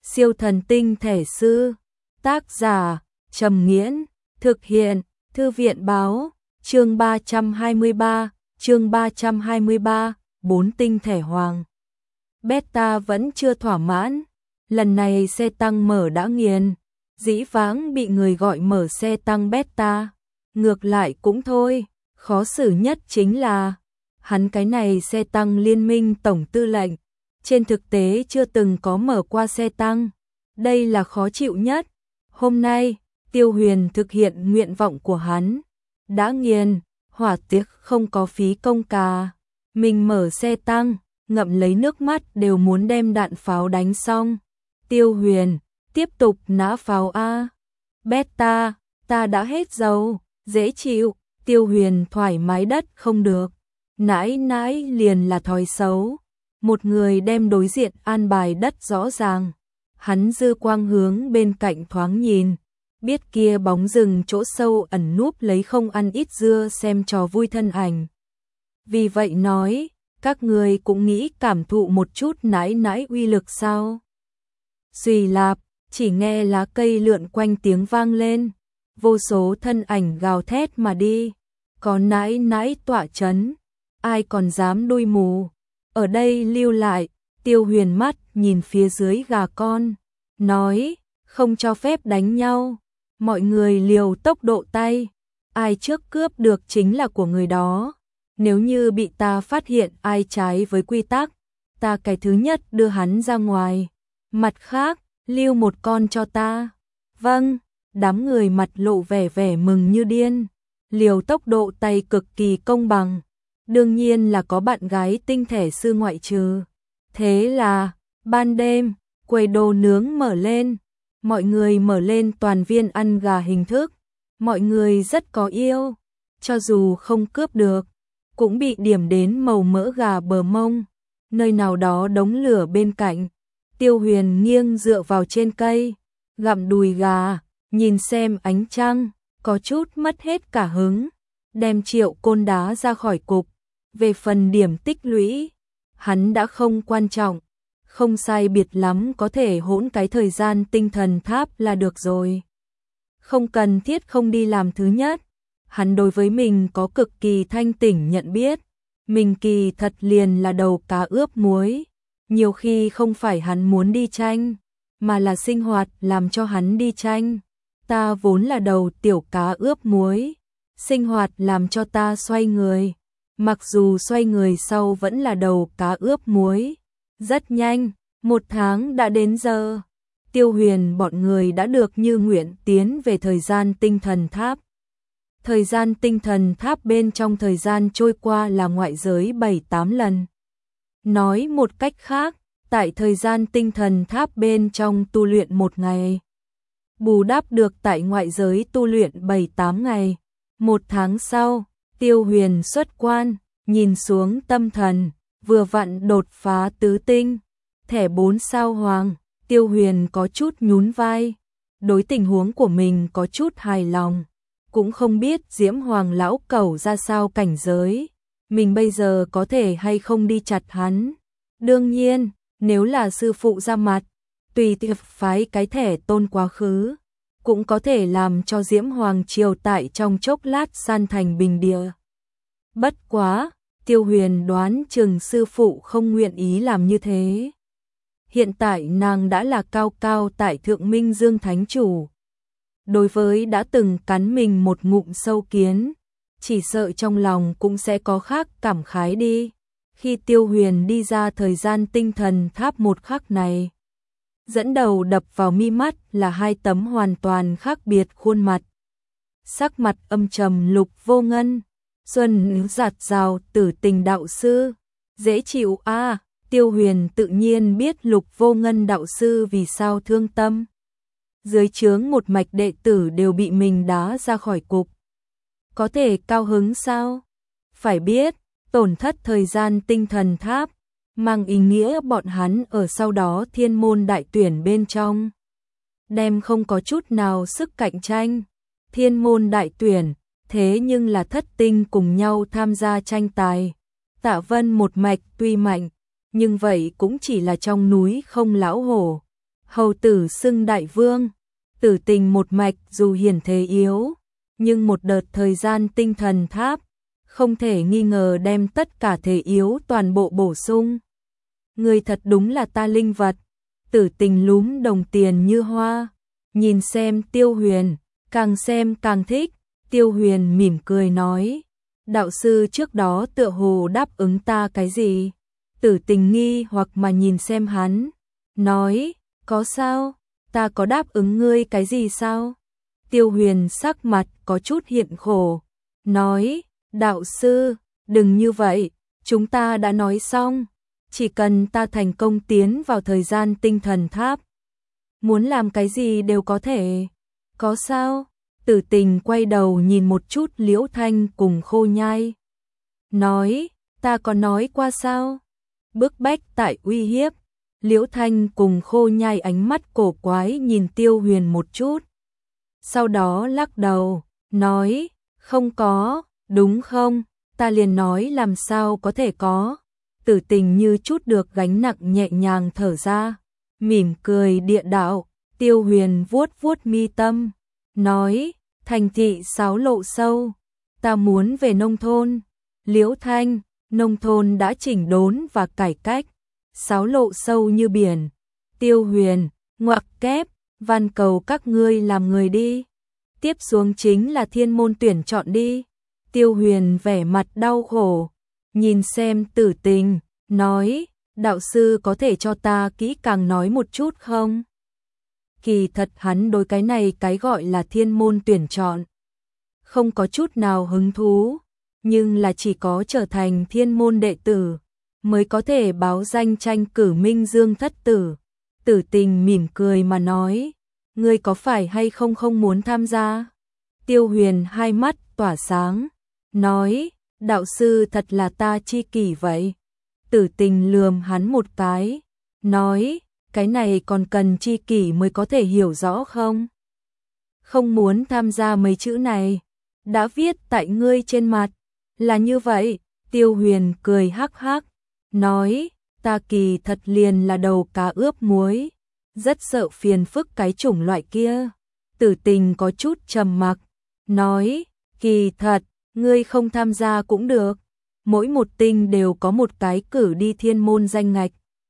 Siêu thần tinh thể sư. Tác giả Trầm Nghiễn. Thực hiện Thư viện Báo. Chương 323, 4 tinh thể hoàng. Beta vẫn chưa thỏa mãn. Lần này xe tăng mở đã nghiền. Dĩ vãng bị người gọi mở xe tăng beta. Ngược lại cũng thôi. Khó xử nhất chính là hắn cái này xe tăng liên minh tổng tư lệnh. Trên thực tế chưa từng có mở qua xe tăng. Đây là khó chịu nhất. Hôm nay, Tiêu Huyền thực hiện nguyện vọng của hắn. Đã nghiền, hỏa tiếc không có phí công cả. Mình mở xe tăng, ngậm lấy nước mắt đều muốn đem đạn pháo đánh xong. Tiêu Huyền, tiếp tục nã pháo A. Beta, ta đã hết dầu, dễ chịu. Tiêu Huyền thoải mái đất không được. Nãi nãi liền là thói xấu. Một người đem đối diện an bài đất rõ ràng. Hắn dư quang hướng bên cạnh thoáng nhìn. Biết kia bóng rừng chỗ sâu ẩn núp lấy không ăn ít dưa xem trò vui thân ảnh. Vì vậy nói, các người cũng nghĩ cảm thụ một chút nãi nãi uy lực sao? Xùy lạp, chỉ nghe lá cây lượn quanh tiếng vang lên. Vô số thân ảnh gào thét mà đi. Có nãi nãi tọa chấn. Ai còn dám đuôi mù. Ở đây lưu lại. Tiêu Huyền mắt nhìn phía dưới gà con. Nói, không cho phép đánh nhau. Mọi người liều tốc độ tay. Ai trước cướp được chính là của người đó. Nếu như bị ta phát hiện ai trái với quy tắc, ta cái thứ nhất đưa hắn ra ngoài. Mặt khác, lưu một con cho ta. Vâng, đám người mặt lộ vẻ mừng như điên. Liều tốc độ tay cực kỳ công bằng. Đương nhiên là có bạn gái tinh thể sư ngoại trừ. Thế là, ban đêm, quầy đồ nướng mở lên. Mọi người mở lên toàn viên ăn gà hình thức. Mọi người rất có yêu. Cho dù không cướp được, cũng bị điểm đến màu mỡ gà bờ mông. Nơi nào đó đống lửa bên cạnh. Tiêu Huyền nghiêng dựa vào trên cây, gặm đùi gà, nhìn xem ánh trăng, có chút mất hết cả hứng. Đem triệu côn đá ra khỏi cục. Về phần điểm tích lũy, hắn đã không quan trọng. Không sai biệt lắm có thể hỗn cái thời gian tinh thần tháp là được rồi. Không cần thiết không đi làm thứ nhất. Hắn đối với mình có cực kỳ thanh tỉnh nhận biết. Mình kỳ thật liền là đầu cá ướp muối. Nhiều khi không phải hắn muốn đi tranh, mà là sinh hoạt làm cho hắn đi tranh. Ta vốn là đầu tiểu cá ướp muối. Sinh hoạt làm cho ta xoay người. Mặc dù xoay người sau vẫn là đầu cá ướp muối. Rất nhanh, 1 tháng đã đến giờ. Tiêu Huyền bọn người đã được như nguyện tiến về thời gian tinh thần tháp. Thời gian tinh thần tháp bên trong thời gian trôi qua là ngoại giới 7-8 lần. Nói một cách khác, tại thời gian tinh thần tháp bên trong tu luyện 1 ngày. Bù đắp được tại ngoại giới tu luyện 7-8 ngày. 1 tháng sau, Tiêu Huyền xuất quan, nhìn xuống tâm thần, vừa vặn đột phá tứ tinh. Thẻ 4 sao hoàng, Tiêu Huyền có chút nhún vai. Đối tình huống của mình có chút hài lòng. Cũng không biết Diễm Hoàng lão cẩu ra sao cảnh giới. Mình bây giờ có thể hay không đi chặt hắn. Đương nhiên, nếu là sư phụ ra mặt, tùy tiệp phái cái thẻ tôn quá khứ, cũng có thể làm cho Diễm Hoàng triều tại trong chốc lát san thành bình địa. Bất quá, Tiêu Huyền đoán chừng sư phụ không nguyện ý làm như thế. Hiện tại nàng đã là cao cao tại thượng Minh Dương Thánh Chủ. Đối với đã từng cắn mình một ngụm sâu kiến, chỉ sợ trong lòng cũng sẽ có khác cảm khái đi. Khi Tiêu Huyền đi ra thời gian tinh thần tháp một khắc này, dẫn đầu đập vào mi mắt là 2 tấm hoàn toàn khác biệt khuôn mặt. Sắc mặt âm trầm Lục Vô Ngân, xuân giạt rào Tử Tình đạo sư. Dễ chịu a. Tiêu Huyền tự nhiên biết Lục Vô Ngân đạo sư vì sao thương tâm. Dưới trướng một mạch đệ tử đều bị mình đá ra khỏi cục. Có thể cao hứng sao? Phải biết, tổn thất thời gian tinh thần tháp, mang ý nghĩa bọn hắn ở sau đó thiên môn đại tuyển bên trong. Đem không có chút nào sức cạnh tranh. Thiên môn đại tuyển, thế nhưng là thất tinh cùng nhau tham gia tranh tài. Tạ Vân một mạch tuy mạnh, nhưng vậy cũng chỉ là trong núi không lão hổ. Hầu tử xưng đại vương, Tử Tình một mạch dù hiển thế yếu, nhưng một đợt thời gian tinh thần tháp, không thể nghi ngờ đem tất cả thể yếu toàn bộ bổ sung. Người thật đúng là ta linh vật. Tử Tình lúm đồng tiền như hoa, nhìn xem Tiêu Huyền, càng xem càng thích. Tiêu Huyền mỉm cười nói, đạo sư trước đó tựa hồ đáp ứng ta cái gì? Tử Tình nghi hoặc mà nhìn xem hắn, nói, có sao? Ta có đáp ứng ngươi cái gì sao? Tiêu Huyền sắc mặt có chút hiện khổ, nói, đạo sư, đừng như vậy, chúng ta đã nói xong, chỉ cần ta thành công tiến vào thời gian tinh thần tháp, muốn làm cái gì đều có thể. Có sao? Tử Tình quay đầu nhìn một chút Liễu Thanh cùng Khô Nhai, nói, ta có nói qua sao? Bức bách tại uy hiếp. Liễu Thanh cùng Khô Nhai ánh mắt cổ quái nhìn Tiêu Huyền một chút, sau đó lắc đầu, nói, không có, đúng không? Ta liền nói làm sao có thể có. Tử Tình như chút được gánh nặng nhẹ nhàng thở ra, mỉm cười địa đạo. Tiêu Huyền vuốt vuốt mi tâm, nói, thành thị xáo lộ sâu, ta muốn về nông thôn. Liễu Thanh, nông thôn đã chỉnh đốn và cải cách, xáo lộ sâu như biển. Tiêu Huyền, ngoặc kép, van cầu các ngươi làm người đi. Tiếp xuống chính là thiên môn tuyển chọn đi. Tiêu Huyền vẻ mặt đau khổ, nhìn xem Tử Tình, nói, đạo sư có thể cho ta kỹ càng nói một chút không? Kỳ thật hắn đối cái này cái gọi là thiên môn tuyển chọn không có chút nào hứng thú, nhưng là chỉ có trở thành thiên môn đệ tử mới có thể báo danh tranh cử Minh Dương thất tử. Tử Tình mỉm cười mà nói, ngươi có phải hay không muốn tham gia? Tiêu Huyền hai mắt tỏa sáng, nói, đạo sư thật là ta chi kỷ vậy. Tử Tình lườm hắn một cái, nói, cái này còn cần chi kỷ mới có thể hiểu rõ không? Không muốn tham gia mấy chữ này, đã viết tại ngươi trên mặt, là như vậy. Tiêu Huyền cười hắc hắc, nói, ta kỳ thật liền là đầu cá ướp muối, rất sợ phiền phức cái chủng loại kia. Tử Tình có chút trầm mặc, nói, kỳ thật, ngươi không tham gia cũng được, mỗi một tinh đều có một cái cử đi thiên môn danh ngạch.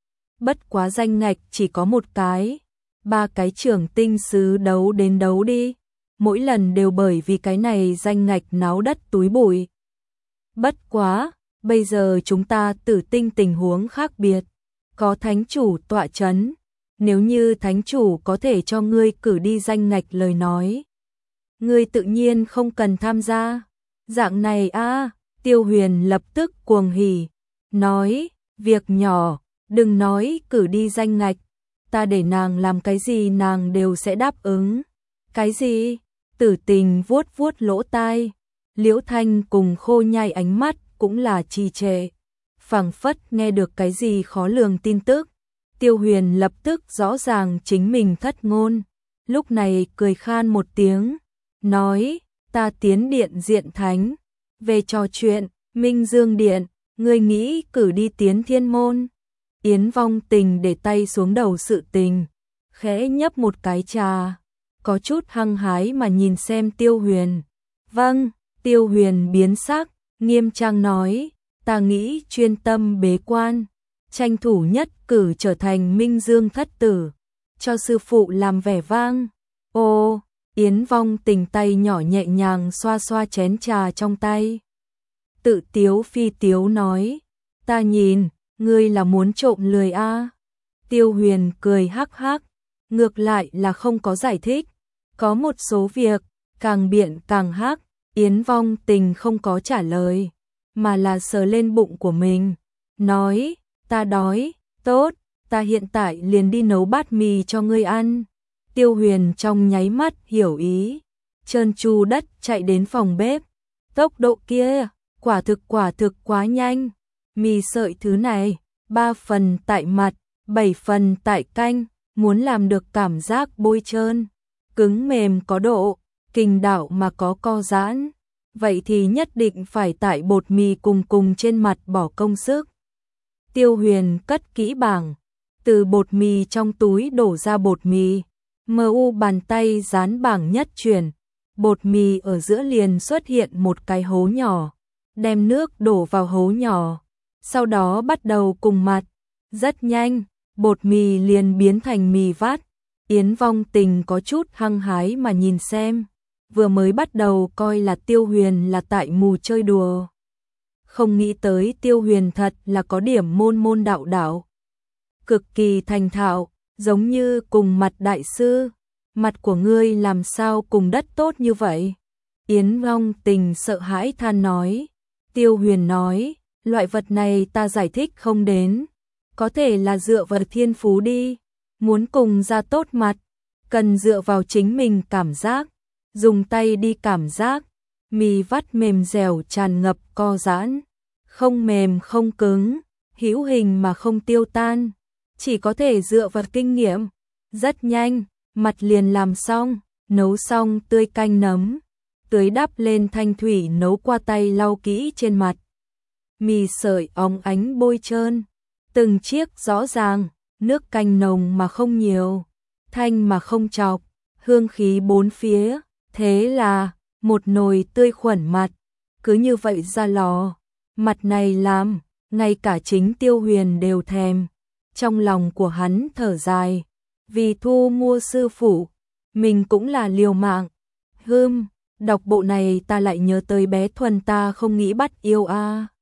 Bất quá danh ngạch chỉ có một cái, 3 cái trưởng tinh sứ đấu đến đấu đi, mỗi lần đều bởi vì cái này danh ngạch náo đất túi bụi. Bất quá, bây giờ chúng ta Tử Tinh tình huống khác biệt, có thánh chủ tọa chấn, nếu như thánh chủ có thể cho ngươi cử đi danh ngạch lời nói, ngươi tự nhiên không cần tham gia. Dạng này a, Tiêu Huyền lập tức cuồng hỉ, nói, việc nhỏ, đừng nói cử đi danh ngạch, ta để nàng làm cái gì nàng đều sẽ đáp ứng. Cái gì? Tử Tình vuốt vuốt lỗ tai, Liễu Thanh cùng Khô Nhai ánh mắt cũng là trì trệ, phảng phất nghe được cái gì khó lường tin tức. Tiêu Huyền lập tức rõ ràng chính mình thất ngôn, lúc này cười khan một tiếng, nói, ta tiến điện diện thánh, về trò chuyện, Minh Dương điện, ngươi nghĩ cử đi tiến thiên môn? Yến Vong Tình để tay xuống đầu sự tình, khẽ nhấp một cái trà, có chút hăng hái mà nhìn xem Tiêu Huyền. Vâng. Tiêu Huyền biến sắc, nghiêm trang nói, ta nghĩ chuyên tâm bế quan, tranh thủ nhất cử trở thành Minh Dương thất tử, cho sư phụ làm vẻ vang. Ô, Yến Vong Tình tay nhỏ nhẹ nhàng xoa xoa chén trà trong tay. Tự tiếu phi tiếu nói, ta nhìn, ngươi là muốn trộm lười a. Tiêu Huyền cười hắc hắc, ngược lại là không có giải thích, có một số việc, càng biện càng hắc. Yến Vong Tình không có trả lời, mà là sờ lên bụng của mình, nói, ta đói, tốt, ta hiện tại liền đi nấu bát mì cho ngươi ăn. Tiêu Huyền trong nháy mắt hiểu ý, trơn tru đất chạy đến phòng bếp, tốc độ kia, quả thực quá nhanh. Mì sợi thứ này, 3 phần tại mặt, 7 phần tại canh, muốn làm được cảm giác bôi trơn, cứng mềm có độ, kình đạo mà có co giãn, vậy thì nhất định phải tại bột mì cùng trên mặt bỏ công sức. Tiêu Huyền cất kỹ bảng, từ bột mì trong túi đổ ra bột mì. Bàn tay dán bảng nhất chuyển, bột mì ở giữa liền xuất hiện một cái hố nhỏ, đem nước đổ vào hố nhỏ, sau đó bắt đầu cùng mặt. Rất nhanh, bột mì liền biến thành mì vắt. Yến Vong Tình có chút hăng hái mà nhìn xem, vừa mới bắt đầu coi là Tiêu Huyền là tại mù chơi đùa. Không nghĩ tới Tiêu Huyền thật là có điểm môn môn đạo đạo. Cực kỳ thành thạo, giống như cùng mặt đại sư. Mặt của ngươi làm sao cùng đất tốt như vậy? Yến Vong Tình sợ hãi than nói. Tiêu Huyền nói, loại vật này ta giải thích không đến. Có thể là dựa vào thiên phú đi. Muốn cùng ra tốt mặt, cần dựa vào chính mình cảm giác. Dùng tay đi cảm giác. Mì vắt mềm dẻo tràn ngập co giãn. Không mềm không cứng, hữu hình mà không tiêu tan. Chỉ có thể dựa vào kinh nghiệm. Rất nhanh, mặt liền làm xong, nấu xong tươi canh nấm. Tưới đắp lên thanh thủy nấu qua tay lau kỹ trên mặt. Mì sợi óng ánh bôi trơn. Từng chiếc rõ ràng, nước canh nồng mà không nhiều. Thanh mà không chọc, hương khí bốn phía. Thế là, một nồi tươi khuẩn mặt. Cứ như vậy ra lò. Mặt này làm, ngay cả chính Tiêu Huyền đều thèm. Trong lòng của hắn thở dài. Vì thu mua sư phụ, mình cũng là liều mạng. Đọc bộ này ta lại nhớ tới bé Thuần ta không nghĩ bắt yêu a.